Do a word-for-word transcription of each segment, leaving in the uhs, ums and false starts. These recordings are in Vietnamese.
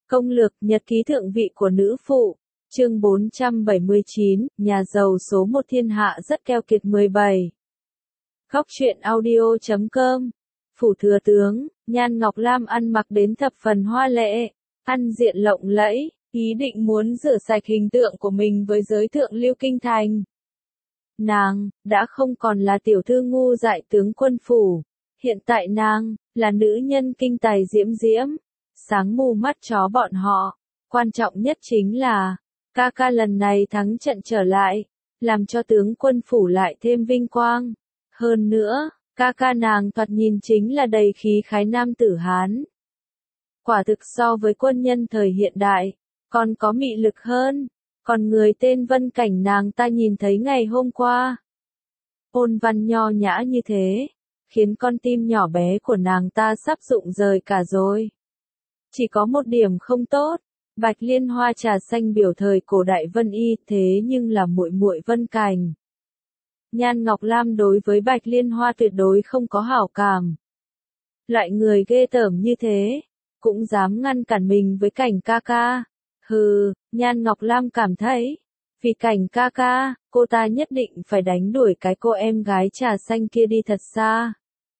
Công lược nhật ký thượng vị của nữ phụ, chương bốn trăm bảy mươi chín, nhà giàu số một thiên hạ rất keo kiệt mười bảy. Góc truyện audio chấm com. Phủ thừa tướng, Nhan Ngọc Lam ăn mặc đến thập phần hoa lệ, ăn diện lộng lẫy, ý định muốn rửa sạch hình tượng của mình với giới thượng lưu kinh thành. Nàng, đã không còn là tiểu thư ngu dại tướng quân phủ, hiện tại nàng, là nữ nhân kinh tài diễm diễm, sáng mù mắt chó bọn họ. Quan trọng nhất chính là, ca ca lần này thắng trận trở lại, làm cho tướng quân phủ lại thêm vinh quang. Hơn nữa, ca ca nàng thoạt nhìn chính là đầy khí khái nam tử Hán. Quả thực so với quân nhân thời hiện đại, còn có mị lực hơn. Còn người tên Vân Cảnh nàng ta nhìn thấy ngày hôm qua, ôn văn nho nhã như thế, khiến con tim nhỏ bé của nàng ta sắp rụng rời cả rồi. Chỉ có một điểm không tốt, Bạch Liên Hoa trà xanh biểu thời cổ đại Vân Y thế nhưng là muội muội Vân Cảnh. Nhan Ngọc Lam đối với Bạch Liên Hoa tuyệt đối không có hảo cảm. Loại người ghê tởm như thế, cũng dám ngăn cản mình với Cảnh ca ca. Hừ, Nhan Ngọc Lam cảm thấy, vì Cảnh ca ca, cô ta nhất định phải đánh đuổi cái cô em gái trà xanh kia đi thật xa.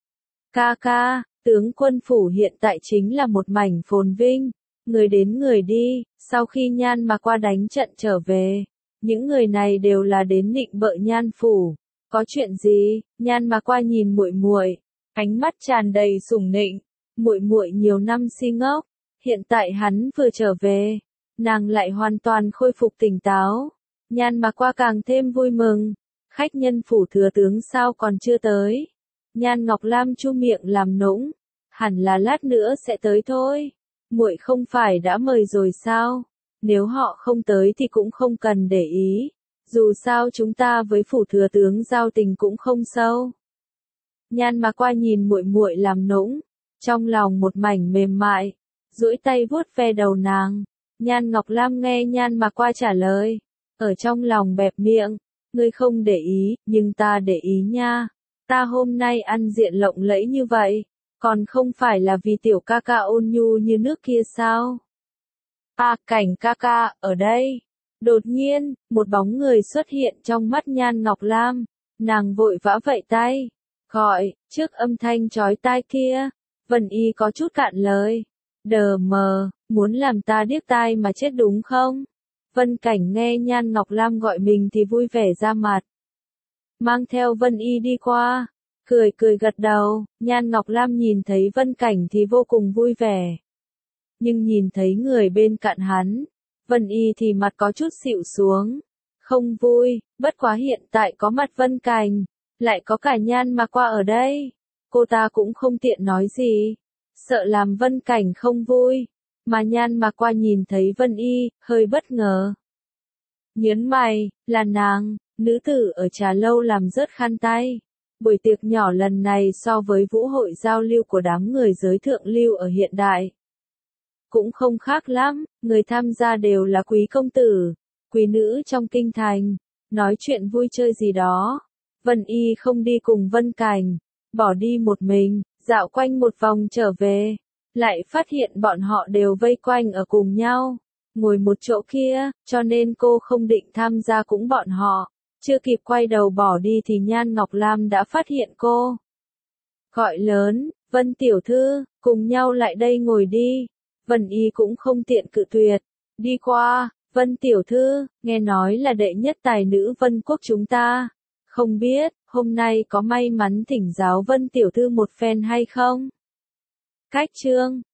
Ca ca, tướng quân phủ hiện tại chính là một mảnh phồn vinh, người đến người đi, sau khi Nhan mà qua đánh trận trở về, những người này đều là đến nịnh bợ Nhan phủ. Có chuyện gì? Nhan mà qua nhìn muội muội, ánh mắt tràn đầy sủng nịnh. Muội muội nhiều năm si ngốc, hiện tại hắn vừa trở về, nàng lại hoàn toàn khôi phục tỉnh táo. Nhan mà qua càng thêm vui mừng, khách nhân phủ thừa tướng sao còn chưa tới? Nhan Ngọc Lam chu miệng làm nũng, hẳn là lát nữa sẽ tới thôi. Muội không phải đã mời rồi sao? Nếu họ không tới thì cũng không cần để ý, dù sao chúng ta với phủ thừa tướng giao tình cũng không sâu. Nhan mà qua nhìn muội muội làm nũng, trong lòng một mảnh mềm mại, duỗi tay vuốt ve đầu nàng. Nhan Ngọc Lam nghe Nhan mà qua trả lời, ở trong lòng bẹp miệng, ngươi không để ý, nhưng ta để ý nha. Ta hôm nay ăn diện lộng lẫy như vậy, còn không phải là vì tiểu ca ca ôn nhu như nước kia sao? À, Cảnh ca ca, ở đây. Đột nhiên, một bóng người xuất hiện trong mắt Nhan Ngọc Lam, nàng vội vã vẫy tay, gọi, trước âm thanh chói tai kia, Vân Y có chút cạn lời. Đờ mờ, muốn làm ta điếc tai mà chết đúng không? Vân Cảnh nghe Nhan Ngọc Lam gọi mình thì vui vẻ ra mặt, mang theo Vân Y đi qua, cười cười gật đầu. Nhan Ngọc Lam nhìn thấy Vân Cảnh thì vô cùng vui vẻ, nhưng nhìn thấy người bên cạnh hắn, Vân Y thì mặt có chút xịu xuống, không vui. Bất quá hiện tại có mặt Vân Cảnh, lại có cả Nhan mà qua ở đây, cô ta cũng không tiện nói gì, sợ làm Vân Cảnh không vui. Mà Nhan mà qua nhìn thấy Vân Y, hơi bất ngờ, nhớn mày, là nàng, nữ tử ở trà lâu làm rớt khăn tay. Buổi tiệc nhỏ lần này so với vũ hội giao lưu của đám người giới thượng lưu ở hiện đại, cũng không khác lắm, người tham gia đều là quý công tử, quý nữ trong kinh thành, nói chuyện vui chơi gì đó. Vân Y không đi cùng Vân Cảnh, bỏ đi một mình, dạo quanh một vòng trở về, lại phát hiện bọn họ đều vây quanh ở cùng nhau, ngồi một chỗ kia, cho nên cô không định tham gia cũng bọn họ. Chưa kịp quay đầu bỏ đi thì Nhan Ngọc Lam đã phát hiện cô, gọi lớn, Vân tiểu thư, cùng nhau lại đây ngồi đi. Vân Y cũng không tiện cự tuyệt, đi qua. Vân tiểu thư, nghe nói là đệ nhất tài nữ Vân quốc chúng ta, không biết, hôm nay có may mắn thỉnh giáo Vân tiểu thư một phen hay không? Cách chương,